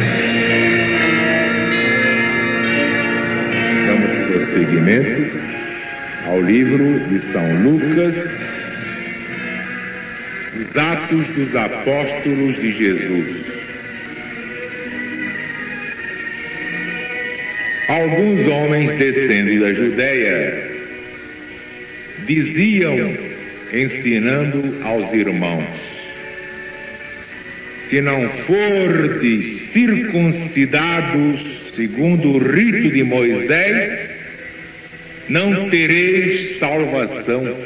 Damos prosseguimento ao livro de São Lucas, os Atos dos Apóstolos de Jesus. Alguns homens descendo da Judéia diziam, ensinando aos irmãos: se não fordes circuncidados segundo o rito de Moisés, não tereis salvação.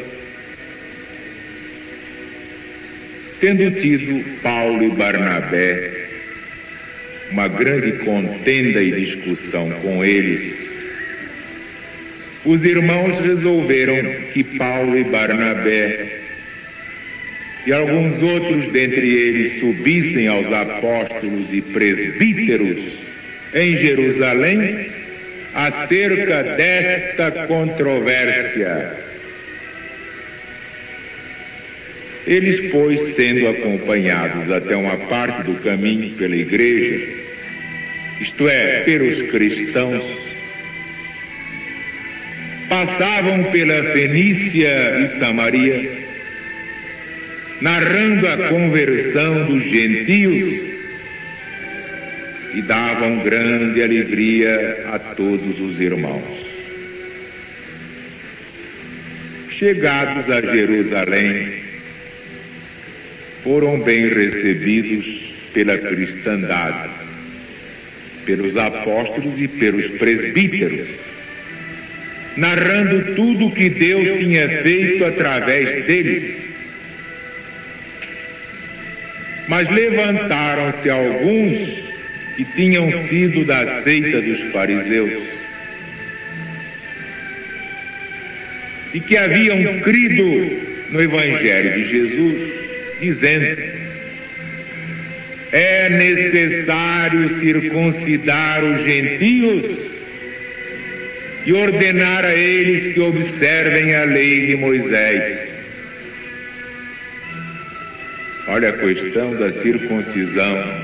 Tendo tido Paulo e Barnabé uma grande contenda e discussão com eles, os irmãos resolveram que Paulo e Barnabé e alguns outros dentre eles subissem aos apóstolos e presbíteros em Jerusalém acerca desta controvérsia. Eles, pois, sendo acompanhados até uma parte do caminho pela igreja, isto é, pelos cristãos, passavam pela Fenícia e Samaria, narrando a conversão dos gentios, e davam grande alegria a todos os irmãos. Chegados a Jerusalém, foram bem recebidos pela cristandade, pelos apóstolos e pelos presbíteros, narrando tudo o que Deus tinha feito através deles. Mas levantaram-se alguns que tinham sido da seita dos fariseus e que haviam crido no Evangelho de Jesus, dizendo: é necessário circuncidar os gentios e ordenar a eles que observem a lei de Moisés. Olha a questão da circuncisão.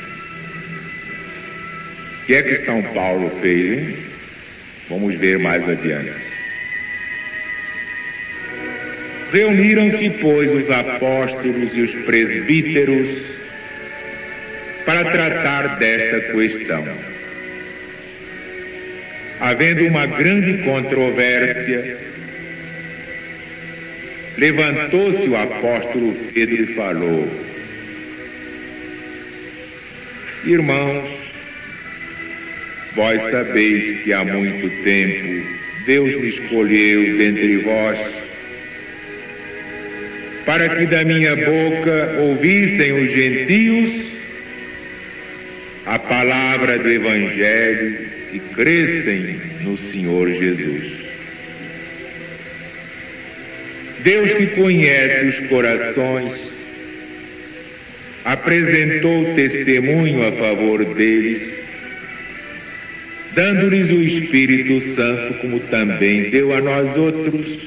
O que é que São Paulo fez, hein? Vamos ver mais adiante. Reuniram-se, pois, os apóstolos e os presbíteros para tratar desta questão. Havendo uma grande controvérsia, levantou-se o apóstolo Pedro e falou: irmãos, vós sabeis que há muito tempo Deus me escolheu dentre vós para que da minha boca ouvissem os gentios a palavra do Evangelho e crescem no Senhor Jesus. Deus que conhece os corações apresentou testemunho a favor deles, dando-lhes o Espírito Santo, como também deu a nós outros,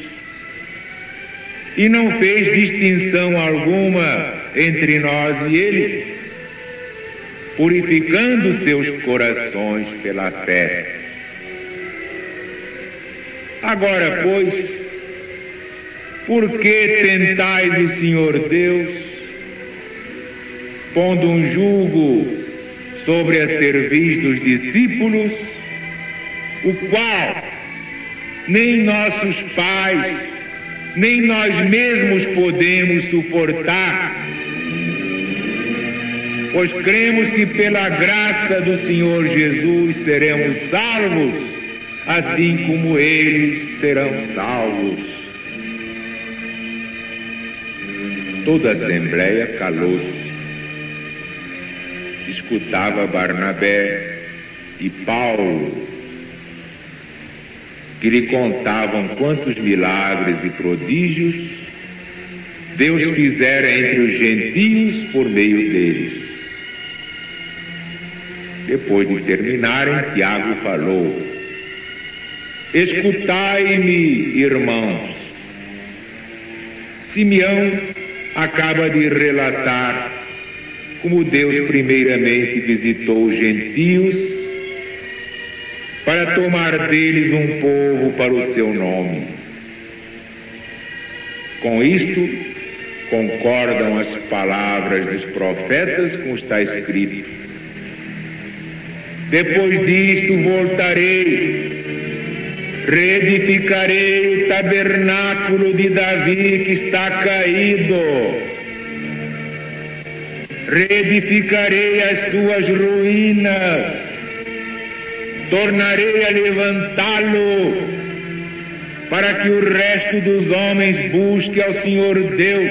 e não fez distinção alguma entre nós e eles, purificando seus corações pela fé. Agora, pois, por que tentais o Senhor Deus, pondo um jugo sobre a cerviz dos discípulos, o qual nem nossos pais, nem nós mesmos podemos suportar, pois cremos que pela graça do Senhor Jesus seremos salvos, assim como eles serão salvos. Toda a assembleia calou-se. Escutava Barnabé e Paulo, que lhe contavam quantos milagres e prodígios Deus fizera entre os gentios por meio deles. Depois de terminarem, Tiago falou: escutai-me, irmãos. Simeão acaba de relatar como Deus primeiramente visitou os gentios para tomar deles um povo para o seu nome. Com isto, concordam as palavras dos profetas, como está escrito: depois disto voltarei, reedificarei o tabernáculo de Davi que está caído, reedificarei as suas ruínas, tornarei a levantá-lo, para que o resto dos homens busque ao Senhor Deus.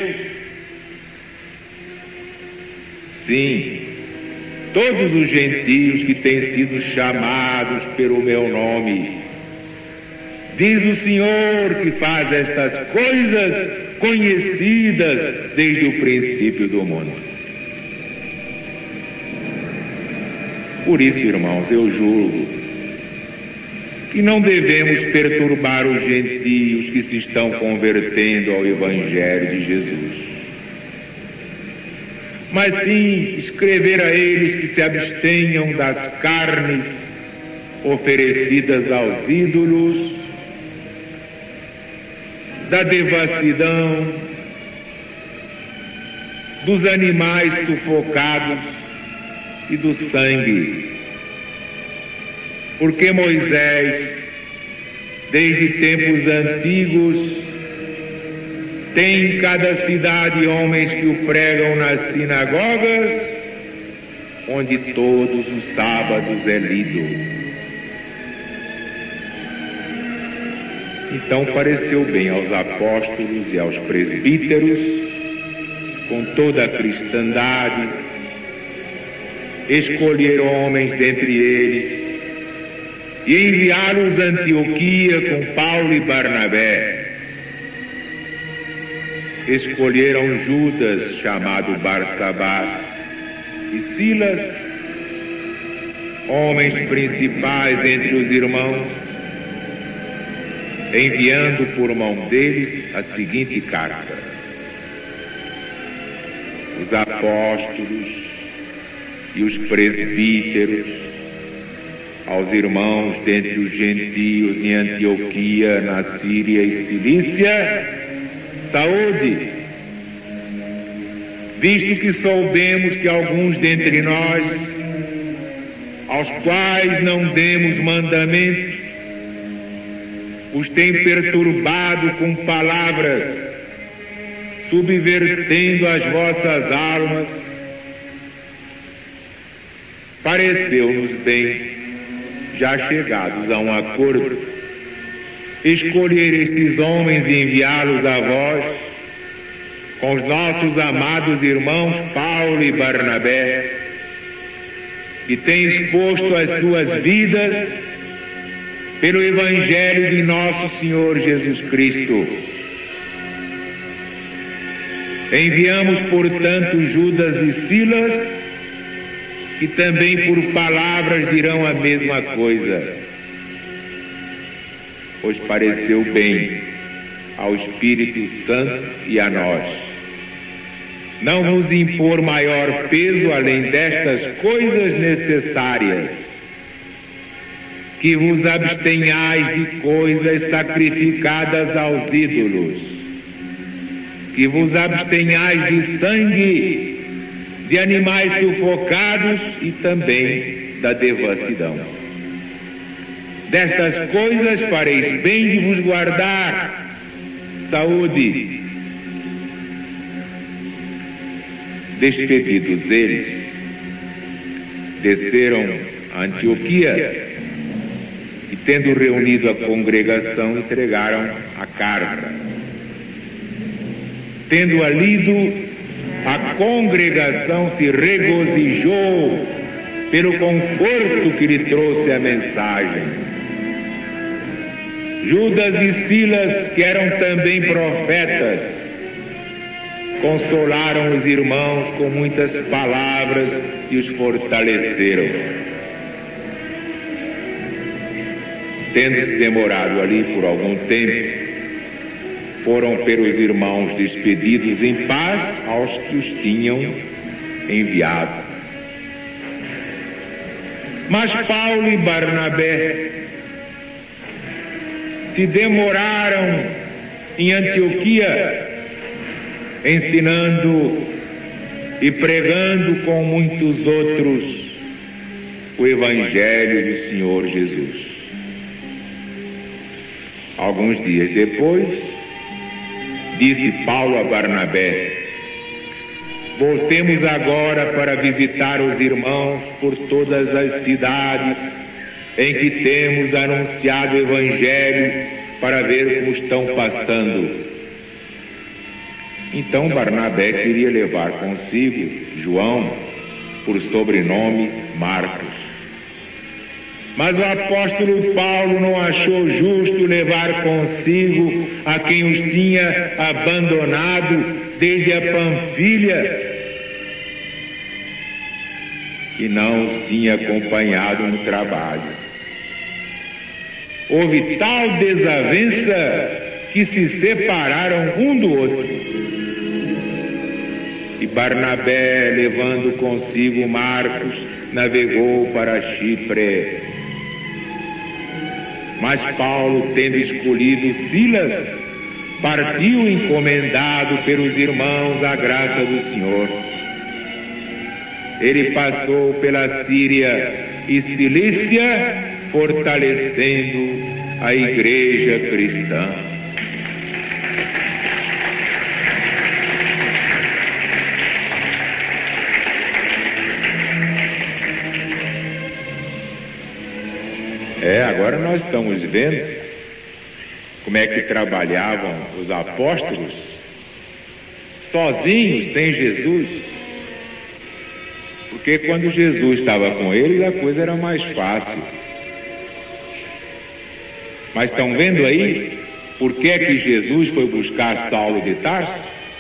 Sim, todos os gentios que têm sido chamados pelo meu nome, diz o Senhor que faz estas coisas conhecidas desde o princípio do mundo. Por isso, irmãos, eu julgo que não devemos perturbar os gentios que se estão convertendo ao Evangelho de Jesus, mas sim escrever a eles que se abstenham das carnes oferecidas aos ídolos, da devassidão, dos animais sufocados e do sangue. Porque Moisés, desde tempos antigos, tem em cada cidade homens que o pregam nas sinagogas, onde todos os sábados é lido. Então pareceu bem aos apóstolos e aos presbíteros, com toda a cristandade, escolher homens dentre eles e enviá-los a Antioquia com Paulo e Barnabé. Escolheram Judas, chamado Barsabás, e Silas, homens principais entre os irmãos, enviando por mão deles a seguinte carta: os apóstolos e os presbíteros aos irmãos dentre os gentios em Antioquia, na Síria e Cilícia, saúde, visto que soubemos que alguns dentre nós, aos quais não demos mandamento, os tem perturbado com palavras, subvertendo as vossas almas, pareceu-nos bem, já chegados a um acordo, escolher estes homens e enviá-los a vós, com os nossos amados irmãos Paulo e Barnabé, que têm exposto as suas vidas pelo Evangelho de nosso Senhor Jesus Cristo. Enviamos, portanto, Judas e Silas, que também por palavras dirão a mesma coisa, pois pareceu bem ao Espírito Santo e a nós não vos impor maior peso além destas coisas necessárias, que vos abstenhais de coisas sacrificadas aos ídolos, que vos abstenhais de sangue, de animais sufocados e também da devassidão. Destas coisas fareis bem de vos guardar. Saúde. Despedidos eles, desceram a Antioquia e, tendo reunido a congregação, entregaram a carta. Tendo-a lido, a congregação se regozijou pelo conforto que lhe trouxe a mensagem. Judas e Silas, que eram também profetas, consolaram os irmãos com muitas palavras e os fortaleceram. Tendo-se demorado ali por algum tempo, foram pelos irmãos despedidos em paz aos que os tinham enviado. Mas Paulo e Barnabé se demoraram em Antioquia, ensinando e pregando com muitos outros o Evangelho do Senhor Jesus. Alguns dias depois, disse Paulo a Barnabé: voltemos agora para visitar os irmãos por todas as cidades em que temos anunciado o Evangelho, para ver como estão passando. Então Barnabé queria levar consigo João, por sobrenome Marcos. Mas o apóstolo Paulo não achou justo levar consigo a quem os tinha abandonado desde a Panfilha e não os tinha acompanhado no trabalho. Houve tal desavença que se separaram um do outro. E Barnabé, levando consigo Marcos, navegou para Chipre. Mas Paulo, tendo escolhido Silas, partiu encomendado pelos irmãos à graça do Senhor. Ele passou pela Síria e Cilícia, fortalecendo a igreja cristã. Agora nós estamos vendo como é que trabalhavam os apóstolos sozinhos, sem Jesus. Porque quando Jesus estava com eles, a coisa era mais fácil. Mas estão vendo aí por que é que Jesus foi buscar Saulo de Tarso?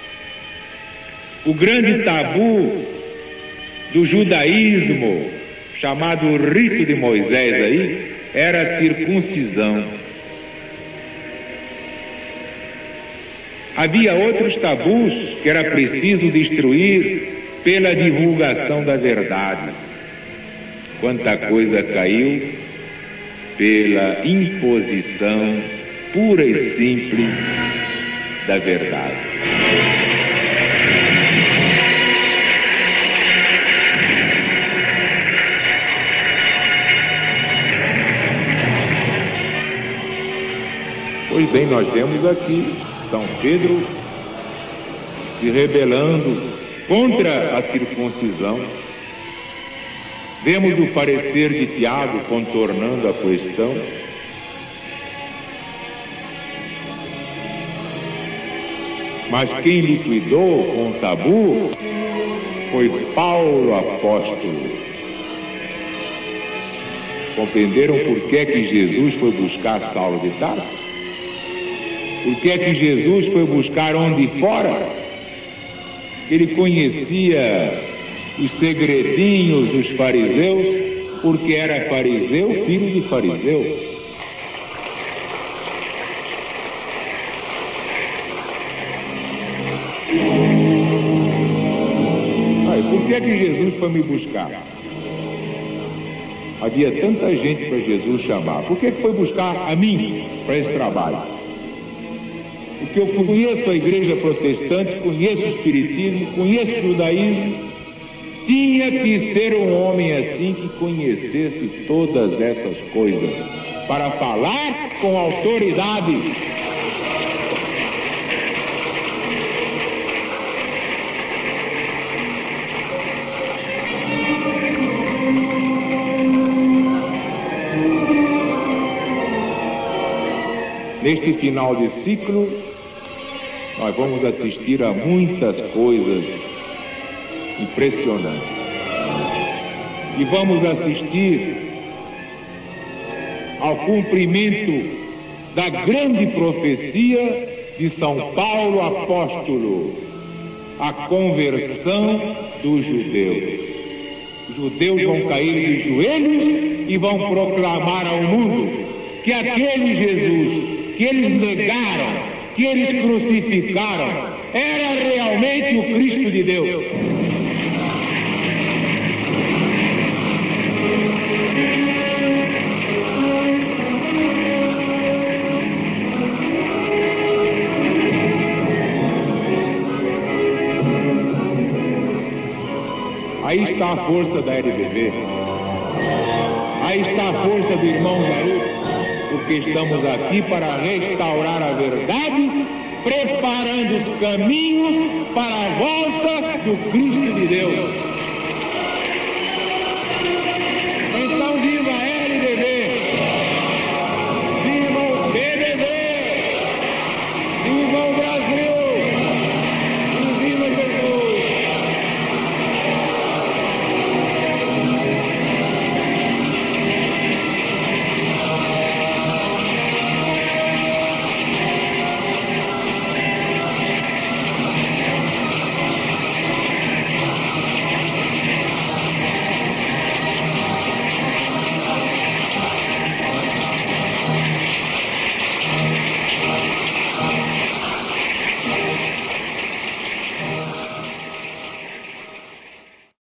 O grande tabu do judaísmo, chamado rito de Moisés aí, era a circuncisão. Havia outros tabus que era preciso destruir pela divulgação da verdade. Quanta coisa caiu pela imposição pura e simples da verdade. Pois bem, nós vemos aqui São Pedro se rebelando contra a circuncisão. Vemos o parecer de Tiago contornando a questão. Mas quem liquidou com o tabu foi Paulo apóstolo. Compreenderam por que é que Jesus foi buscar Saulo de Tarso? Por que é que Jesus foi buscar onde fora? Ele conhecia os segredinhos dos fariseus, porque era fariseu, filho de fariseu. Por que é que Jesus foi me buscar? Havia tanta gente para Jesus chamar. Por que foi buscar a mim para esse trabalho? Porque eu conheço a igreja protestante, conheço o espiritismo, conheço o judaísmo. Tinha que ser um homem assim que conhecesse todas essas coisas para falar com autoridade. Neste final de ciclo, nós vamos assistir a muitas coisas impressionantes. E vamos assistir ao cumprimento da grande profecia de São Paulo apóstolo, a conversão dos judeus. Os judeus vão cair de joelhos e vão proclamar ao mundo que aquele Jesus que eles negaram, que eles crucificaram, era realmente o Cristo de Deus. está a força da LBV. Aí está a força do irmão Jair, porque estamos aqui para restaurar a verdade, preparando os caminhos para a volta do Cristo de Deus.